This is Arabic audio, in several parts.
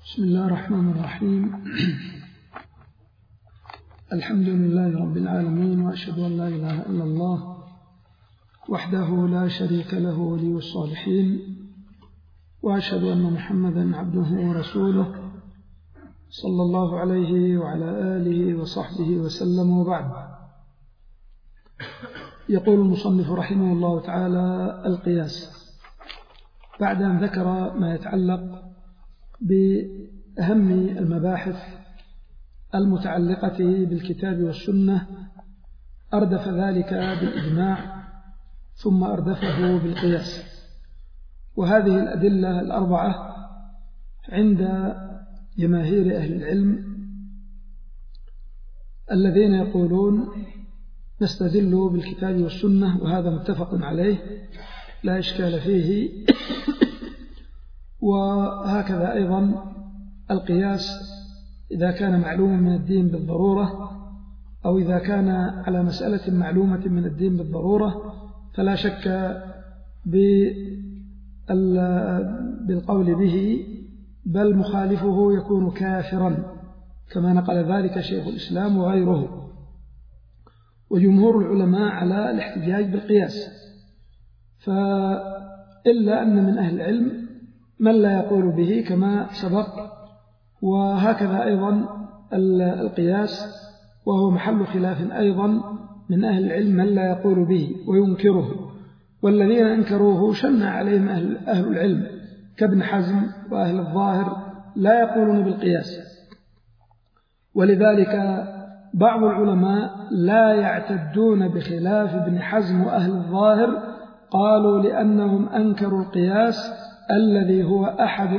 بسم الله الرحمن الرحيم. الحمد لله رب العالمين، وأشهد أن لا إله إلا الله وحده لا شريك له ولي الصالحين، وأشهد أن محمدا عبده ورسوله صلى الله عليه وعلى آله وصحبه وسلم، وبعد. يقول المصنف رحمه الله تعالى: القياس، بعد أن ذكر ما يتعلق بأهم المباحث المتعلقة بالكتاب والسنة، أردف ذلك بالإجماع ثم أردفه بالقياس. وهذه الأدلة الأربعة عند جماهير أهل العلم الذين يقولون نستدل بالكتاب والسنة، وهذا متفق عليه لا إشكال فيه. وهكذا أيضا القياس إذا كان معلوما من الدين بالضرورة، أو إذا كان على مسألة معلومة من الدين بالضرورة، فلا شك بالقول به، بل مخالفه يكون كافرا، كما نقل ذلك شيخ الإسلام وغيره. وجمهور العلماء على الاحتجاج بالقياس، فإلا أن من أهل العلم من لا يقول به كما سبق. وهكذا أيضا القياس، وهو محل خلاف أيضا من أهل العلم من لا يقول به وينكره، والذين أنكروه شن عليهم أهل العلم كابن حزم وأهل الظاهر لا يقولون بالقياس. ولذلك بعض العلماء لا يعتدون بخلاف ابن حزم وأهل الظاهر، قالوا لأنهم أنكروا القياس الذي هو أحد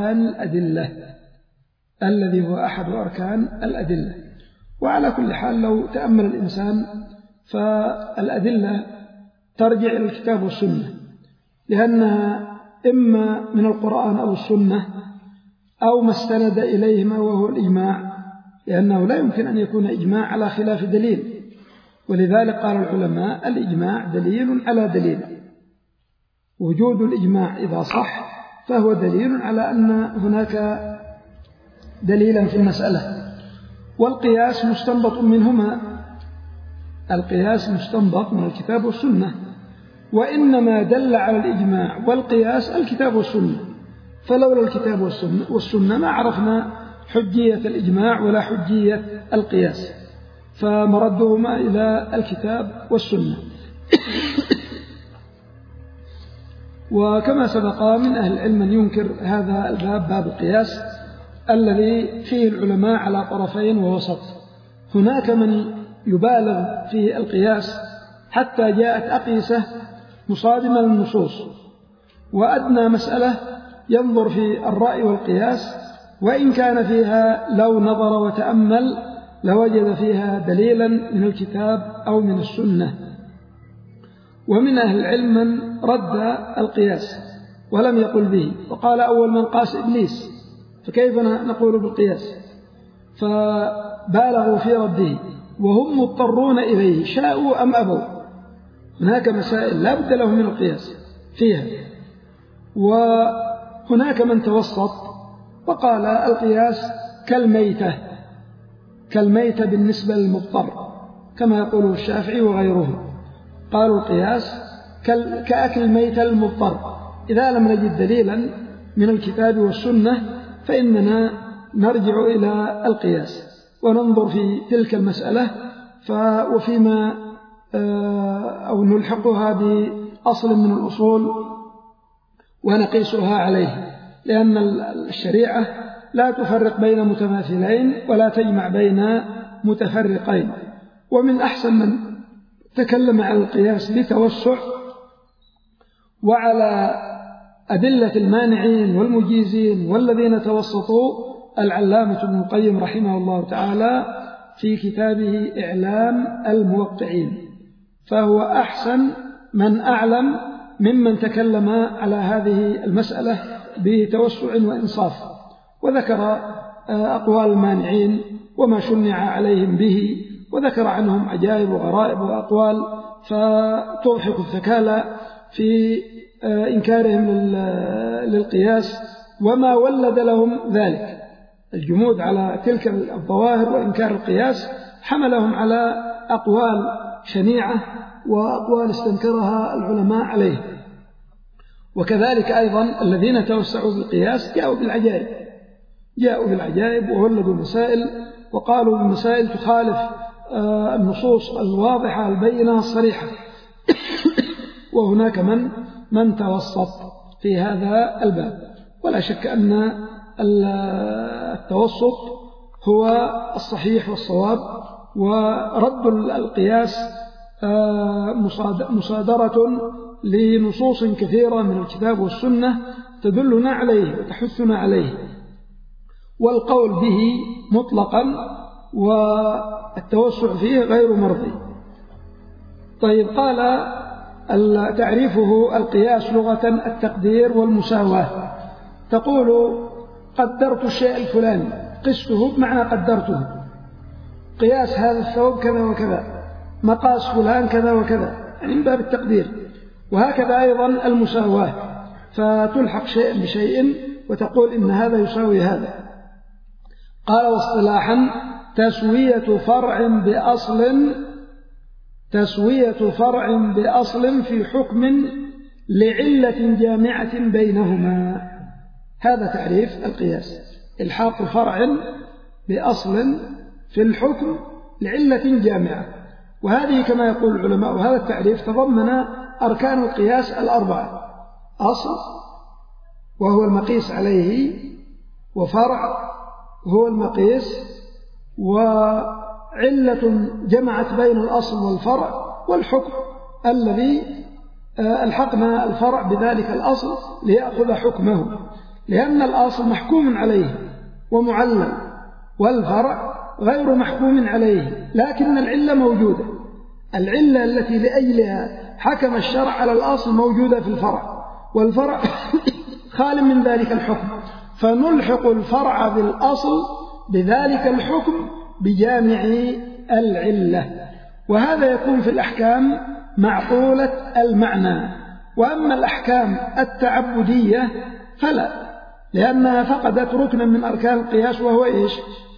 أركان الأدلة. وعلى كل حال لو تأمل الإنسان فالأدلة ترجع إلى الكتاب والسنة، لأنها إما من القرآن أو السنة أو ما استند إليهما وهو الإجماع، لأنه لا يمكن أن يكون إجماع على خلاف دليل. ولذلك قال العلماء: الإجماع دليل على دليل. وجود الإجماع إذا صح فهو دليل على أن هناك دليلا في المسألة. والقياس مستنبط منهما، القياس مستنبط من الكتاب والسنة، وإنما دل على الإجماع والقياس الكتاب والسنة. فلولا الكتاب والسنة ما عرفنا حجية الإجماع ولا حجية القياس، فمردهما إلى الكتاب والسنة. وكما سبق من أهل العلم من ينكر هذا الباب، باب القياس، الذي فيه العلماء على طرفين ووسط. هناك من يبالغ في القياس حتى جاءت أقيسة مصادمة للنصوص، وأدنى مسألة ينظر في الرأي والقياس، وإن كان فيها لو نظر وتأمل لوجد فيها دليلا من الكتاب أو من السنة. ومن أهل العلم من رد القياس ولم يقل به، وقال: أول من قاس إبليس، فكيف نقول بالقياس؟ فبالغوا في رده، وهم مضطرون إليه شاءوا أم أبوا. هناك مسائل لا بد لهم من القياس فيها. وهناك من توسط وقال: القياس كالميتة بالنسبة للمضطر، كما يقول الشافعي وغيره. قالوا القياس كأكل الميتة للمضطر. إذا لم نجد دليلا من الكتاب والسنة فإننا نرجع إلى القياس وننظر في تلك المسألة وفيما أو نلحقها بأصل من الأصول ونقيسها عليه، لأن الشريعة لا تفرق بين متماثلين ولا تجمع بين متفرقين. ومن أحسن من تكلم عن القياس بتوسع وعلى أدلة المانعين والمجيزين والذين توسطوا العلامة ابن القيم رحمه الله تعالى في كتابه إعلام الموقعين، فهو أحسن من أعلم ممن تكلم على هذه المسألة بتوسع وإنصاف، وذكر أقوال المانعين وما شنع عليهم به، وذكر عنهم عجائب وغرائب وأقوال فتضحك الثكالى في إنكارهم للقياس وما ولد لهم ذلك. الجمود على تلك الظواهر وإنكار القياس حملهم على أقوال شنيعة وأقوال استنكرها العلماء عليه. وكذلك أيضا الذين توسعوا بالقياس جاءوا بالعجائب وولدوا مسائل وقالوا المسائل تخالف النصوص الواضحة البينة الصريحة. وهناك من توسط في هذا الباب. ولا شك أن التوسط هو الصحيح والصواب، ورد القياس مصادرة لنصوص كثيرة من الكتاب والسنة تدلنا عليه وتحثنا عليه، والقول به مطلقا والتوسع فيه غير مرضي. طيب، قال تعريفه القياس لغة التقدير والمساواة. تقول قدرت الشيء الفلاني، قسته بمعنى قدرته، قياس هذا الثوب كذا وكذا، مقاس فلان كذا وكذا، يعني من باب التقدير. وهكذا أيضا المساواة، فتلحق شيء بشيء وتقول إن هذا يساوي هذا. قال واصطلاحا تسوية فرع بأصل في حكم لعلة جامعة بينهما. هذا تعريف القياس: الحاق فرع بأصل في الحكم لعلة جامعة. وهذه كما يقول العلماء، وهذا التعريف تضمن أركان القياس الأربعة: أصل وهو المقيس عليه، وفرع هو المقيس، وعلة جمعت بين الأصل والفرع، والحكم الذي ألحقنا الفرع بذلك الأصل ليأخذ حكمه، لأن الأصل محكوم عليه ومعلل، والفرع غير محكوم عليه، لكن العلة موجودة. العلة التي لأجلها حكم الشرع على الأصل موجودة في الفرع، والفرع خال من ذلك الحكم، فنلحق الفرع بالأصل بذلك الحكم بجامع العلة. وهذا يكون في الأحكام معقولة المعنى. وأما الأحكام التعبدية فلا، لأنها فقدت ركنا من أركان القياس، وهو إيش؟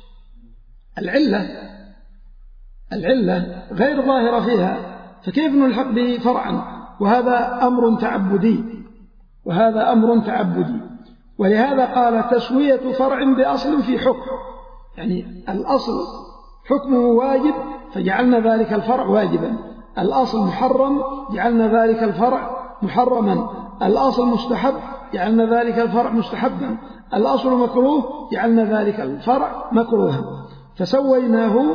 العلة غير ظاهرة فيها، فكيف نلحق به فرعا؟ وهذا أمر تعبدي. ولهذا قال تسوية فرع بأصل في حكم، يعني الأصل حكمه واجب فجعلنا ذلك الفرع واجبا، الأصل محرم جعلنا ذلك الفرع محرما، الأصل مستحب جعلنا ذلك الفرع مستحبا، الأصل مكروه جعلنا ذلك الفرع مكروها، فسويناه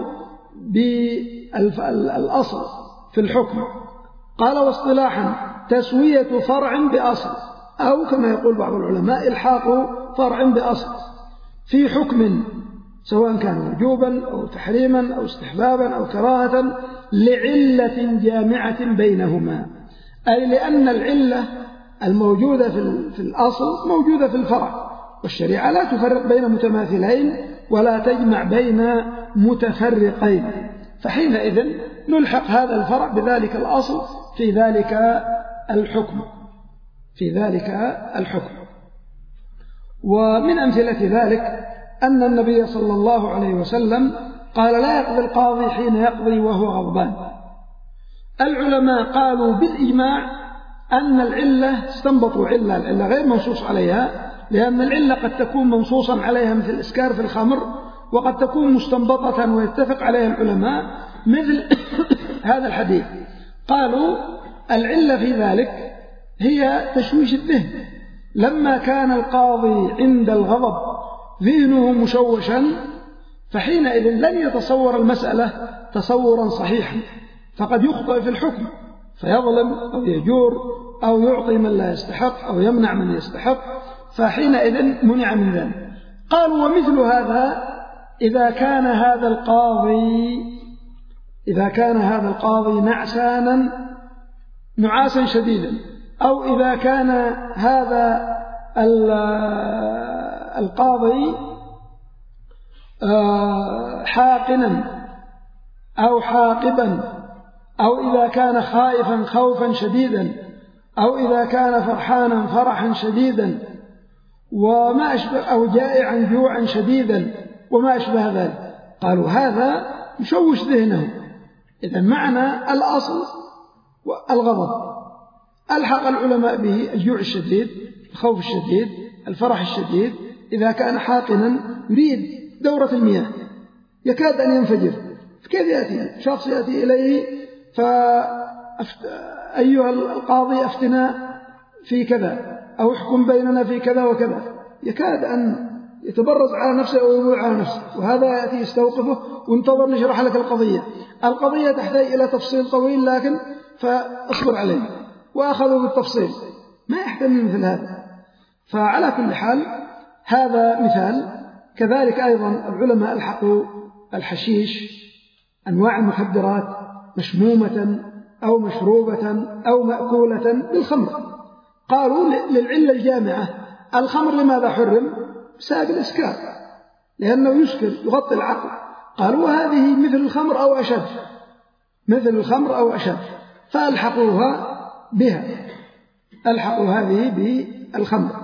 بالأصل في الحكم. قال واصطلاحا تسوية فرع بأصل، أو كما يقول بعض العلماء إلحاق فرع بأصل في حكم، سواء كان وجوبا أو تحريما أو استحبابا أو كراهة، لعلة جامعة بينهما، أي لأن العلة الموجودة في الأصل موجودة في الفرع، والشريعة لا تفرق بين متماثلين ولا تجمع بين متفرقين، فحينئذ نلحق هذا الفرع بذلك الأصل في ذلك الحكم. ومن أمثلة ذلك أن النبي صلى الله عليه وسلم قال لا يقضي القاضي حين يقضي وهو غضبان. العلماء قالوا بالإجماع أن العلة استنبطوا العلة غير منصوص عليها، لأن العلة قد تكون منصوصا عليها مثل الإسكار في الخمر، وقد تكون مستنبطة ويتفق عليها العلماء مثل هذا الحديث. قالوا العلة في ذلك هي تشويش الذهن، لما كان القاضي عند الغضب ذهنه مشوشا، فحينئذ لن يتصور المسألة تصورا صحيحا، فقد يخطئ في الحكم فيظلم أو يجور أو يعطي من لا يستحق أو يمنع من يستحق، فحينئذ منع من ذلك. قالوا ومثل هذا إذا كان هذا القاضي نعاسا شديدا، أو إذا كان هذا القاضي حاقنا أو حاقبا، أو إذا كان خائفا خوفا شديدا، أو إذا كان فرحانا فرحا شديدا، وما أشبه أو جائعا جوعا شديدا وما أشبه ذلك. قالوا هذا يشوش ذهنه. إذن معنى الأصل الغضب ألحق العلماء به الجوع الشديد، الخوف الشديد، الفرح الشديد. إذا كان حاقنا يريد دورة المياه يكاد أن ينفجر، كيف يأتي شخص يأتي إليه أيها القاضي أفتنا في كذا أو احكم بيننا في كذا وكذا، يكاد أن يتبرز على نفسه أو يبوع على نفسه، وهذا يأتي يستوقفه وانتظر نشرح لك القضية تحتاج إلى تفصيل طويل، لكن فاصبر عليه، وأخذوا بالتفصيل ما يحتمل مثل هذا. فعلى كل حال هذا مثال. كذلك أيضا العلماء ألحقوا الحشيش أنواع المخدرات مشمومة أو مشروبة أو مأكولة بالخمر. قالوا للعلة الجامعة الخمر لماذا حرم؟ بسبب الإسكار، لأنه يسكر يغطي العقل. قالوا هذه مثل الخمر أو أشد، مثل الخمر أو أشد، فألحقوها بها، ألحقوا هذه بالخمر.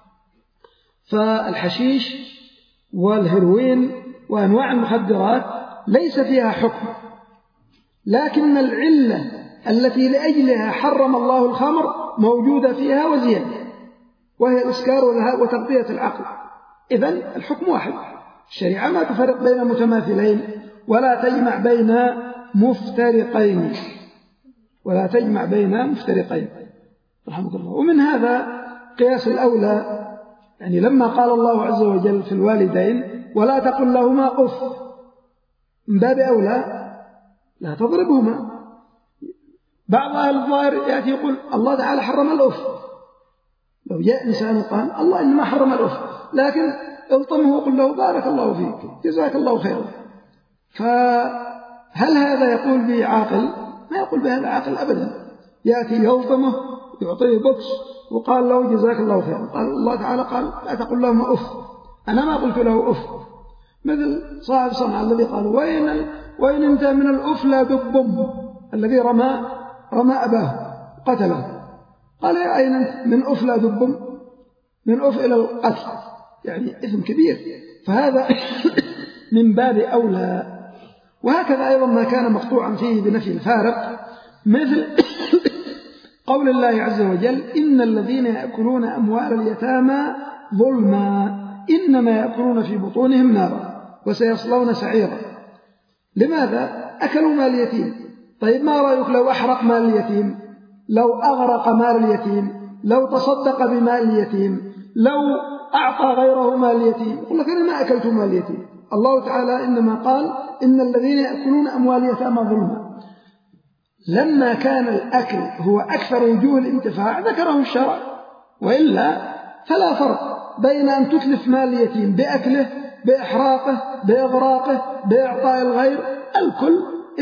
فالحشيش والهيروين وأنواع المخدرات ليس فيها حكم، لكن العلة التي لأجلها حرم الله الخمر موجودة فيها وزيادة، وهي الإسكار وتغطية العقل. إذن الحكم واحد. الشريعة ما تفرق بين متماثلين ولا تجمع بين مفترقين، ولا تجمع بين مفترقين رحمك الله. ومن هذا قياس الأولى، يعني لما قال الله عز وجل في الوالدين ولا تقل لهما أف، من باب أولى لا تضربهما. بعض أهل الظاهر يأتي يقول الله تعالى حرم الأف، لو جاء إنسان قال الله إنما حرم الأف، لكن الطمه وقل له بارك الله فيك جزاك الله خيرا. فهل هذا يقول به عاقل؟ ما يقول بهذا عاقل أبدا. يأتي يلطمه يعطيه بوكس وقال له جزاك الله خيرا. قال الله تعالى قال لا تقل لهم أف، أنا ما قلت له أف. مثل صاحب صنعاء الذي قال وإن انت من الأف لا دبم، الذي رمى أباه قتله. قال يا أين أنت من أف لا دبم، من أف إلى القتل، يعني إثم كبير. فهذا من باب أولى. وهكذا أيضا ما كان مقطوعا فيه بنفي الفارق، مثل قول الله عز وجل إن الذين يأكلون أموال اليتامى ظلما إنما يأكلون في بطونهم نارا وسيصلون سعيرا. لماذا؟ أكلوا مال اليتيم. طيب ما رأيك لو أحرق مال اليتيم، لو أغرق مال اليتيم، لو تصدق بمال اليتيم، لو أعطى غيره مال اليتيم؟ يقول لك أنا ما أكلت مال اليتيم. الله تعالى إنما قال إن الذين يأكلون أموال اليتامى ظلما. لما كان الأكل هو أكثر وجوه الانتفاع ذكره الشرع، وإلا فلا فرق بين أن تتلف مال اليتيم بأكله، بإحراقه، بإغراقه، بإعطاء الغير، الكل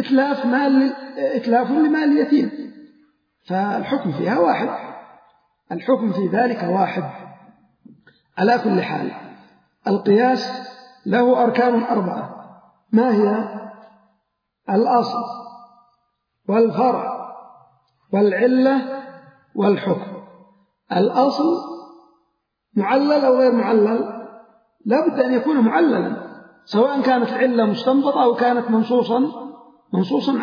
إتلاف لمال اليتيم. فالحكم فيها واحد، الحكم في ذلك واحد. على كل حال القياس له أركان 4. ما هي؟ الأصل والفرع والعلة والحكم. الأصل معلل أو غير معلل، لا بد أن يكون معللا، سواء كانت العلة مستنبطة أو كانت منصوصا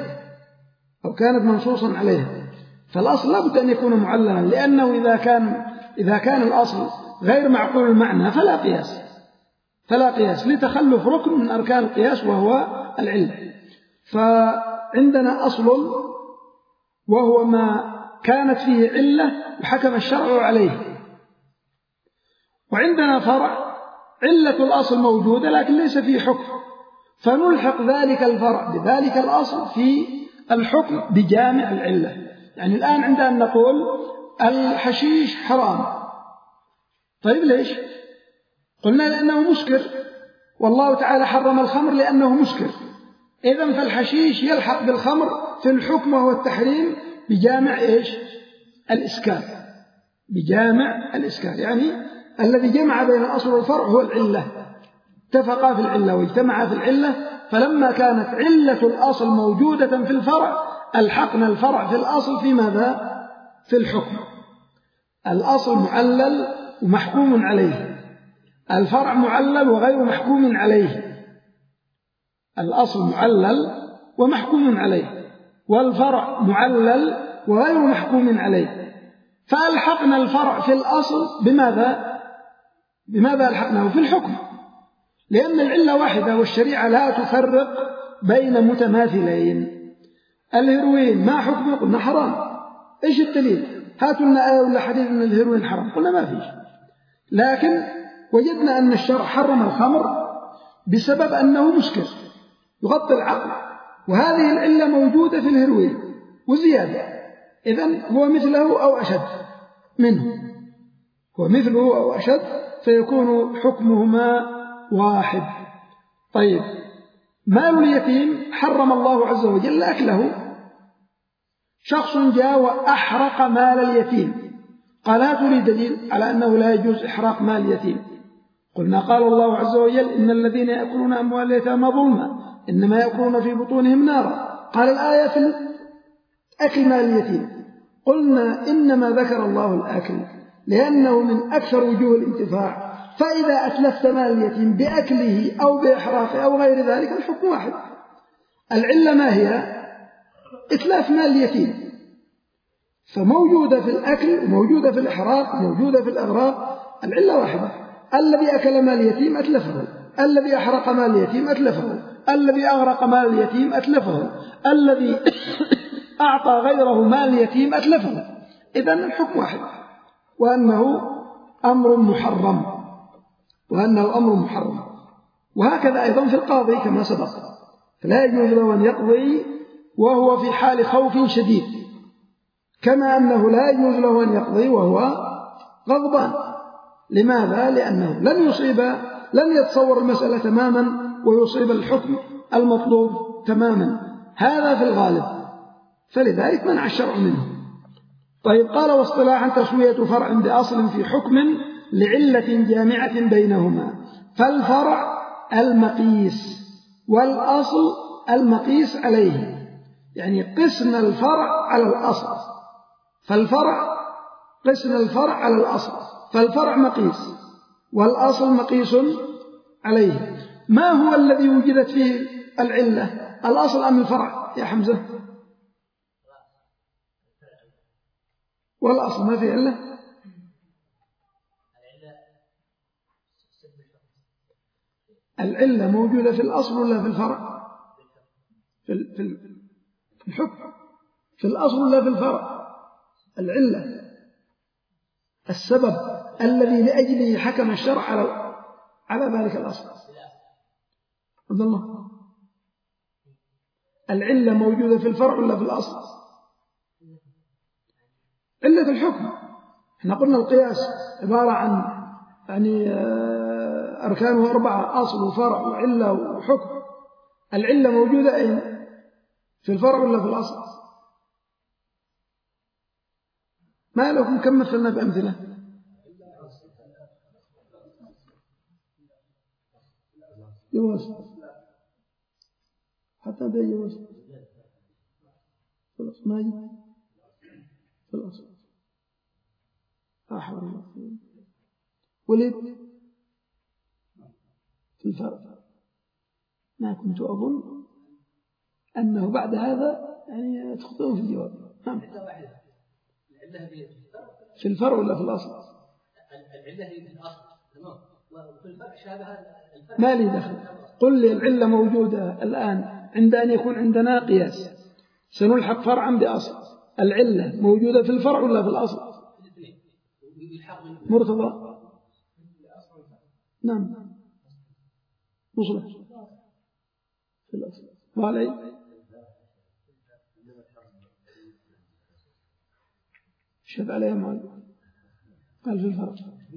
عليها فالأصل لا بد أن يكون معللا، لأنه إذا كان الأصل غير معقول المعنى فلا قياس لتخلف ركن من أركان القياس وهو العلة. فعندنا أصل وهو ما كانت فيه علة وحكم الشرع عليه، وعندنا فرع علة الأصل موجودة لكن ليس فيه حكم، فنلحق ذلك الفرع بذلك الأصل في الحكم بجامع العلة. يعني الآن عندنا نقول الحشيش حرام. طيب ليش؟ قلنا لأنه مسكر، والله تعالى حرم الخمر لأنه مسكر. إذن فالحشيش يلحق بالخمر في الحكم وهو التحريم بجامع إيش؟ الإسكار، بجامع الإسكار. يعني الذي جمع بين الأصل والفرع هو العلة، اتفقا في العلة واجتمعا في العلة. فلما كانت علة الأصل موجودة في الفرع ألحقنا الفرع في الأصل في ماذا؟ في الحكم. الأصل معلل ومحكوم عليه، الفرع معلل وغير محكوم عليه، الأصل معلل ومحكوم عليه، والفرع معلل وغير محكوم عليه، فألحقنا الفرع في الأصل بماذا ألحقناه؟ في الحكم، لأن العلة واحدة والشريعة لا تفرق بين متماثلين. الهيروين ما حكمه؟ قلنا حرام. إيش الدليل؟ هاتوا لنا آية ولا حديث أن الهيروين حرام، قلنا ما فيش، لكن وجدنا أن الشرع حرم الخمر بسبب أنه مسكر يغطي العقل، وهذه العلة موجودة في الهيروين وزيادة، إذن هو مثله أو أشد منه، هو مثله أو أشد، فيكون حكمهما واحد. طيب، مال اليتيم حرم الله عز وجل أكله. شخص جاء وأحرق مال اليتيم، قال هاتوا لي دليل على أنه لا يجوز إحراق مال اليتيم. قلنا قال الله عز وجل إن الذين يأكلون أموال اليتامى ظلما إنما يأكلون في بطونهم نارا. قال الآية في أكل مال اليتيم، قلنا إنما ذكر الله الأكل لأنه من أكثر وجوه الانتفاع، فإذا أتلفت مال اليتيم بأكله أو بإحراقه أو غير ذلك الحكم واحد. العلة ما هي؟ إتلاف مال اليتيم، فموجودة في الأكل وموجودة في الإحراق وموجودة في الإغراق، العلة واحدة. الذي أكل مال اليتيم أتلفه، الذي أحرق مال اليتيم أتلفه، الذي أغرق مال اليتيم أتلفه، الذي أعطى غيره مال اليتيم أتلفه. إذن الحكم واحد، وأنه أمر محرم، وهكذا أيضا في القاضي كما سبق، فلا يجوز له أن يقضي وهو في حال خوف شديد، كما أنه لا يجوز له أن يقضي وهو غضبان. لماذا؟ لأنه لن يتصور المسألة تماما ويصيب الحكم المطلوب تماما، هذا في الغالب، فلذلك منع الشرع منه. طيب، قال واصطلاحا تسوية فرع بأصل في حكم لعلة جامعة بينهما، فالفرع المقيس والأصل المقيس عليه، يعني قسنا الفرع على الأصل، قسنا الفرع على الأصل، فالفرع مقيس والأصل مقيس عليه. ما هو الذي وجدت فيه العلة، الأصل أم الفرع يا حمزة؟ والأصل ما في علة؟ العلة موجودة في الأصل ولا في الفرع؟ في الحكم، في الأصل ولا في الفرع؟ العلة السبب الذي لأجله حكم الشرع على ذلك الأصل. عبد الله، العلة موجودة في الفرع ولا في الأصل؟ علة الحكم. احنا قلنا القياس عبارة عن أركانه 4: أصل وفرع وعلة وحكم. العلة موجودة أين؟ في الفرع ولا في الأصل؟ ما لكم كم مثلنا بأمثلة؟ جواز حتى ده جواز في الأصل، ما يجي في الأصل أحوال ولد في الفرع. ما كنت أظن أنه بعد هذا يعني تخطئون في الجواب. نعم، في الفرع ولا في الأصل؟ العلة هي في الأصل، تمام، وفي الفرع شابه الفرع. ما لي دخل، قل لي العلة موجودة الآن عند أن يكون عندنا قياس، سنلحق فرعا بأصل، العلة موجودة في الفرع ولا في الأصل؟ مرتضى، نعم، مصلح في الأصل. وعلي شهد عليها معلم قال في الفرق.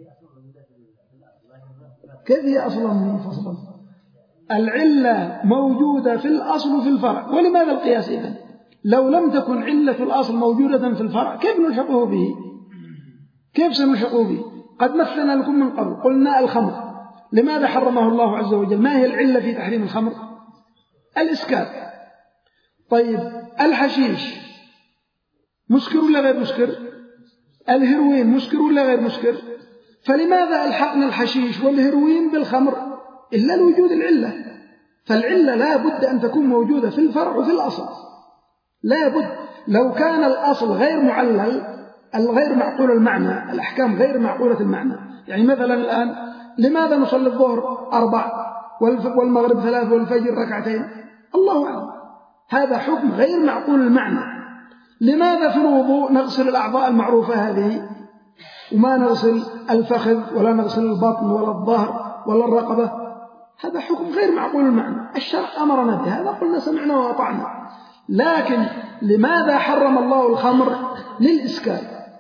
كيف هي أصلا منفصلا؟ العلة موجودة في الأصل وفي الفرع، ولماذا القياس إذن؟ لو لم تكن علة الأصل موجودة في الفرع كيف نلحقه به؟ كيف سنلحقه به؟ قد مثلنا لكم من قبل، قلنا الخمر لماذا حرمه الله عز وجل؟ ما هي العلة في تحريم الخمر؟ الإسكار. طيب، الحشيش مسكر ولا غير مسكر؟ الهيروين مسكر ولا غير مسكر؟ فلماذا ألحقنا الحشيش والهيروين بالخمر إلا لوجود العلة؟ فالعلة لا بد أن تكون موجودة في الفرع وفي الأصل، لا بد. لو كان الأصل غير معلل، الغير معقول المعنى، الأحكام غير معقولة المعنى، يعني مثلا الآن لماذا نصلي الظهر 4 والمغرب 3 والفجر 2؟ الله أعلم، هذا حكم غير معقول المعنى. لماذا في الوضوء نغسل الأعضاء المعروفة هذه وما نغسل الفخذ ولا نغسل البطن ولا الظهر ولا الرقبة؟ هذا حكم غير معقول المعنى، الشرع أمرنا بهذا قلنا سمعنا وأطعنا. لكن لماذا حرم الله الخمر؟ للإسكار.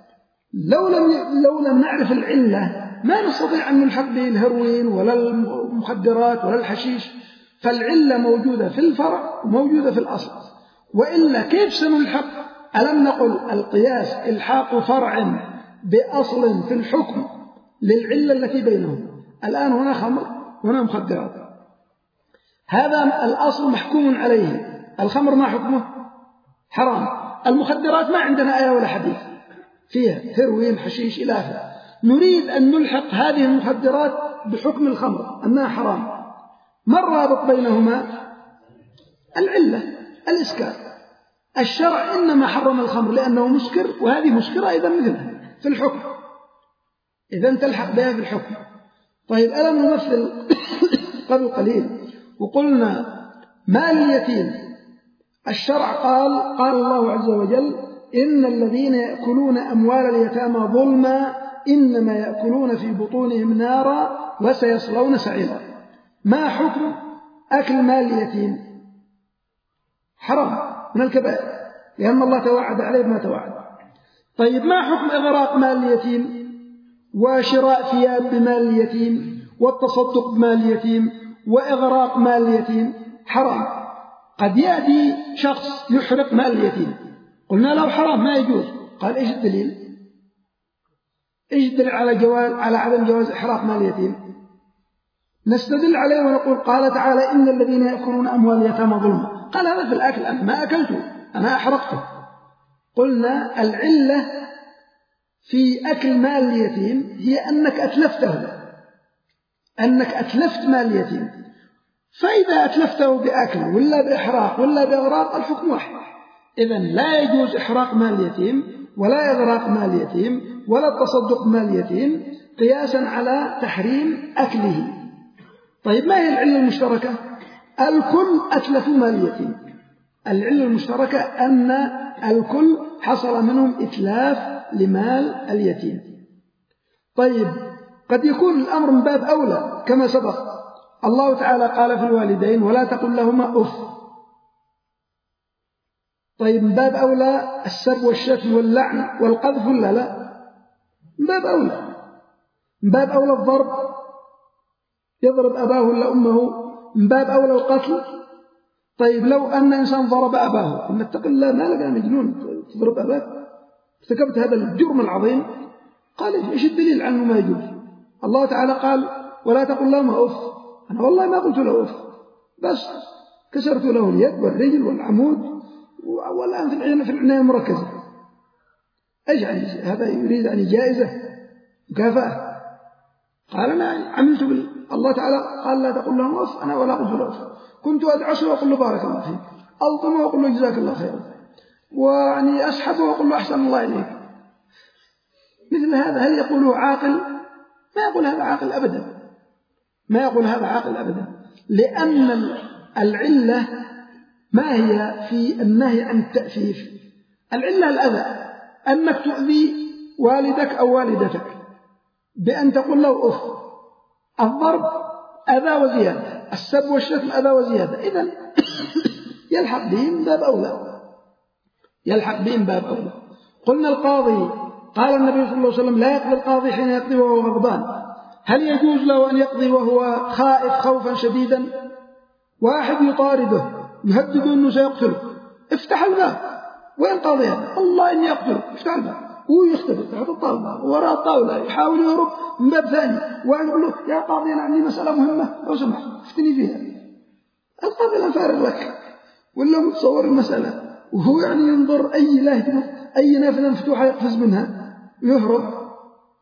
لو لم نعرف العلة ما نستطيع أن نلحق به الهيروين ولا المخدرات ولا الحشيش. فالعلة موجودة في الفرع وموجودة في الأصل، وإلا كيف سنلحق؟ ألم نقل القياس إلحاق فرع بأصل في الحكم للعلة التي بينهم؟ الآن هنا خمر هنا مخدرات، هذا الأصل محكوم عليه. الخمر ما حكمه؟ حرام. المخدرات ما عندنا آية ولا حديث فيها هيروين حشيش إلى آخره. نريد أن نلحق هذه المخدرات بحكم الخمر أنها حرام. ما الرابط بينهما؟ العلة، الإسكار. الشرع إنما حرم الخمر لأنه مسكر، وهذه مسكرة إذا مثلها في الحكم، إذا تلحق بها في الحكم. طيب ألم نمثل قبل قليل وقلنا مال اليتيم؟ الشرع قال الله عز وجل: إن الذين يأكلون أموال اليتامى ظلما إنما يأكلون في بطونهم نارا وسيصلون سعيرا. ما حكم أكل مال اليتيم؟ حرام من الكبائر، لأن الله توعد عليه بما توعد. طيب ما حكم إغراق مال اليتيم وشراء ثياب بمال اليتيم والتصدق بمال اليتيم وإغراق مال اليتيم؟ حرام. قد يأتي شخص يحرق مال اليتيم، قلنا له حرام ما يجوز. قال إيش الدليل؟ إيش الدليل على عدم جواز إحراق مال اليتيم؟ نستدل عليه ونقول قال تعالى: إن الذين يأكلون أموال اليتامى ظلما. قال هذا في الأكل، أنا ما أكلته، أنا أحرقته. قلنا العلة في أكل مال اليتيم هي أنك أتلفته، أنك أتلفت مال اليتيم. فإذا أتلفته بأكل ولا بإحراق ولا بإغراق الحكم واحد. إذن لا يجوز إحراق مال اليتيم ولا إغراق مال اليتيم ولا التصدق مال اليتيم قياسا على تحريم أكله. طيب ما هي العلة المشتركة؟ الكل أتلفوا مال اليتيم. العلة المشتركة أن الكل حصل منهم إتلاف لمال اليتيم. طيب قد يكون الأمر من باب أولى كما سبق، الله تعالى قال في الوالدين: ولا تقل لهما أف. طيب من باب أولى السب والشتم واللعن والقذف ولا لا؟ من باب أولى. من باب أولى الضرب، يضرب أباه ولا أمه، من باب أولى القتل. طيب لو أن إنسان ضرب أباه، قلنا اتق الله ما لك مجنون تضرب أباك، ارتكبت هذا الجرم العظيم. قال إيش الدليل عنه ما يجوز؟ الله تعالى قال: ولا تقل لهما أف. أنا والله ما قلت له أف، بس كسرت له اليد والرجل والعمود، والآن في العناية المركزة. إيش يعني هذا؟ يريد يعني جائزة مكافأة. قال: أنا عملت الله تعالى قال: لا تقل لهم أف، أنا ولا قلت له أف. كنت أدعسه وأقول له بارك الله فيك، ألطمه وأقول له جزاك الله خيرا، ويعني أسحبه وأقول له أحسن الله إليك. مثل هذا هل يقوله عاقل؟ ما يقول هذا عاقل أبدا، ما يقول هذا عاقل أبدا. لأن العلة ما هي في النهي عن التأفيف؟ العلة الأذى، أنك تؤذي والدك أو والدتك بأن تقول له أف. الضرب أذى وزيادة، السب والشتم أذى وزيادة. إذن يلحق بهم باب أولى، يلحق بهم باب أولى. قلنا القاضي، قال النبي صلى الله عليه وسلم: لا يقضي القاضي حين يقضي وهو غضبان. هل يجوز له أن يقضي وهو خائف خوفا شديدا؟ واحد يطارده يهدد أنه سيقتله، افتح الباب، وين قاضي هذا؟ الله إني أقتله، افتح الباب. هو يختبر تحت الطاولة وراء الطاولة يحاول يهرب من باب ثاني، وأنا يقول له: يا قاضي أنا عندي مسألة مهمة لو سمحت افتني فيها. القاضي لا فارغ لك ولا متصور المسألة، وهو يعني ينظر أي لهجة أي نافذة مفتوحة يقفز منها يهرب.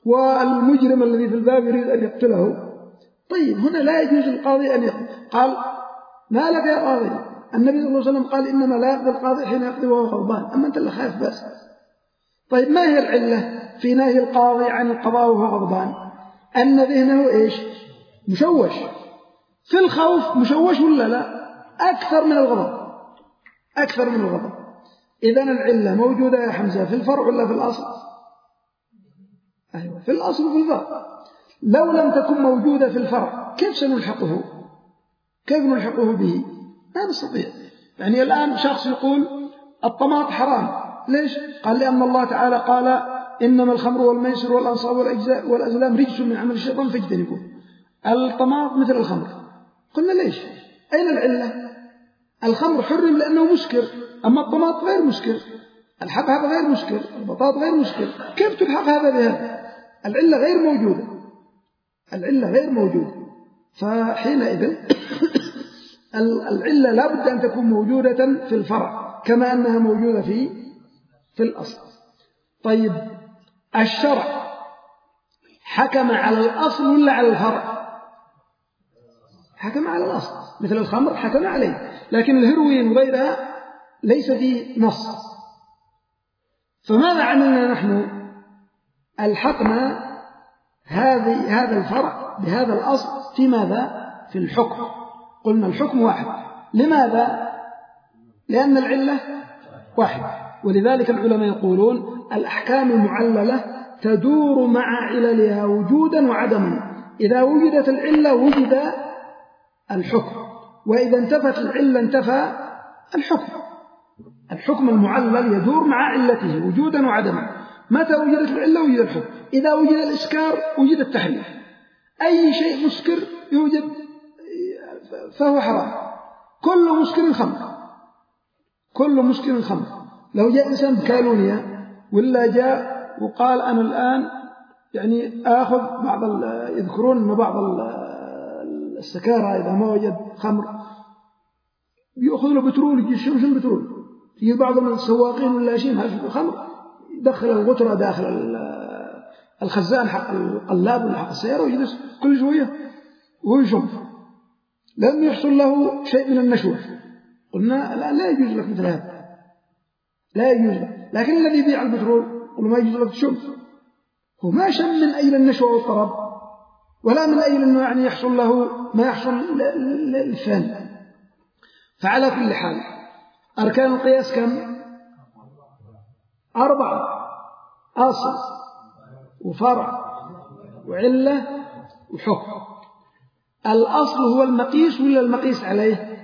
والمجرم الذي في الباب يريد أن يقتله. طيب هنا لا يجوز القاضي أن يقضي. قال ما لك يا قاضي؟ النبي صلى الله عليه وسلم قال إنما لا يقضي القاضي حين يقضي وهو غضبان، أما أنت اللي خايف بس. طيب ما هي العلة في نهي القاضي عن القضاء وهو غضبان؟ أن ذهنه إيش؟ مشوش. في الخوف مشوش ولا لا؟ أكثر من الغضب، أكثر من الغضب. إذن العلة موجودة يا حمزة في الفرع ولا في الأصل؟ أيوة، في الأصل وفي الفرع. لو لم تكن موجودة في الفرع كيف سنلحقه؟ كيف نلحقه به؟ لا نستطيع. يعني الآن شخص يقول الطماط حرام، ليش؟ قال لأن الله تعالى قال إنما الخمر والميسر والأنصاب والأزلام رجس من عمل الشيطان فاجتنبوه. الطماط مثل الخمر. قلنا ليش؟ أين العلة؟ الخمر حرم لأنه مسكر، أما الطماط غير مسكر، الحبهب غير مسكر، البطاط غير مسكر، كيف تلحق هذا بهذا؟ العلة غير موجودة، العلة غير موجودة. فحينئذ العلة لا بد أن تكون موجودة في الفرع كما أنها موجودة في الأصل. طيب الشرع حكم على الأصل ولا على الفرع؟ حكم على الأصل، مثل الخمر حكم عليه، لكن الهيروين وغيرها ليس فيه نص. فماذا عملنا نحن؟ ألحقنا هذا الفرع بهذا الأصل في ماذا؟ في الحكم. قلنا الحكم واحد. لماذا؟ لأن العلة واحد. ولذلك العلماء يقولون الأحكام المعللة تدور مع عللها وجودا وعدما. إذا وجدت العلة وجد الحكم، وإذا انتفت العلة انتفى الحكم. الحكم المعلل يدور مع علته وجودا وعدما. متى وجدت العلة وجد الحكم. إذا وجد الإسكار وجد التحريم. أي شيء مسكر يوجد فهو حرام. كل مسكر خمر، كل مسكر خمر. لو جاء إنسان بكالونيا ولا جاء وقال أنا الآن يعني آخذ يذكرون أن بعض السكارى إذا ما وجد خمر يأخذ له بترول، يجي شو بترول. في بعض من السواقين ولا شيء هذا خمر يدخل الغترة داخل الخزان حق القلاب ولا حق السيارة ويجلس كل شوية ويشم، لم يحصل له شيء من النشوة. قلنا لا يجوز لك مثل هذا، لا يجوز لك. لكن الذي يبيع البترول قلنا ما يجوز لك تشم. هو ما شم من أجل النشوة والطرب، ولا من أجل أنه يعني يحصل له ما يحصل للثاني. فعلى كل حال أركان القياس كم؟ 4: أصل وفرع وعلة وحكم. الأصل هو المقيس ولا المقيس عليه؟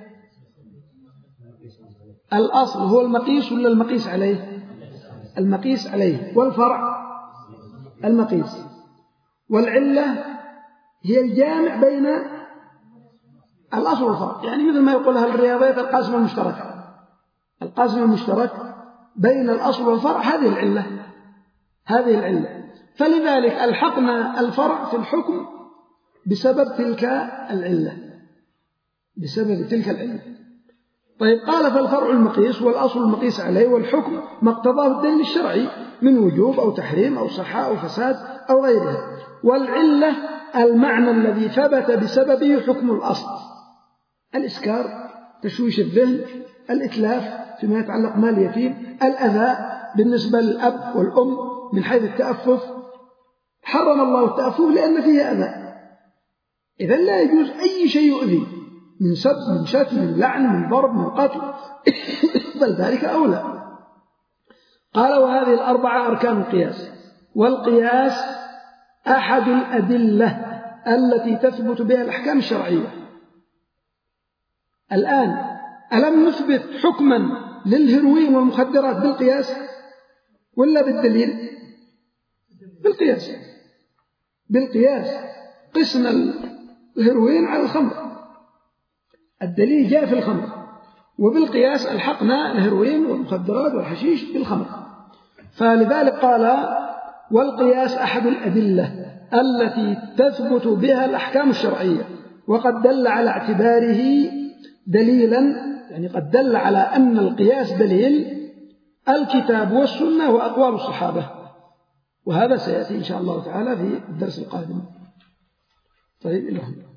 الأصل هو المقيس ولا المقيس عليه؟ المقيس عليه. والفرع المقيس. والعلة هي الجامع بين الأصل والفرع. يعني مثل ما يقولها الرياضيات القاسم المشترك. القاسم المشترك بين الأصل والفرع هذه العلة، هذه العلة. فلذلك ألحقنا الفرع في الحكم بسبب تلك العلة، بسبب تلك العلة. طيب قال فالفرع المقيس والأصل المقيس عليه والحكم ما اقتضاه الدليل الشرعي من وجوب أو تحريم أو صحة أو فساد أو غيرها. والعلة المعنى الذي ثبت بسببه حكم الأصل: الإسكار، تشويش الذهن، الإتلاف فيما يتعلق مال اليتيم، الأذى بالنسبة للأب والأم من حيث التأفف. حرم الله التأفف لأن فيه أذى. إذن لا يجوز أي شيء يؤذي من سب، من شتم، من لعن، من ضرب، من قتل، بل ذلك أولى. قال وهذه الأربعة أركان القياس. والقياس أحد الأدلة التي تثبت بها الأحكام الشرعية. الآن ألم نثبت حكما للهيروين والمخدرات بالقياس ولا بالدليل؟ بالقياس. بالقياس قسنا الهيروين على الخمر، الدليل جاء في الخمر، وبالقياس ألحقنا الهيروين والمخدرات والحشيش بالخمر. فلذلك قال والقياس أحد الأدلة التي تثبت بها الأحكام الشرعية، وقد دل على اعتباره دليلا، يعني قد دل على أن القياس دليل الكتاب والسنة وأقوال الصحابة وهذا سيأتي إن شاء الله تعالى في الدرس القادم. طيب إلى هنا.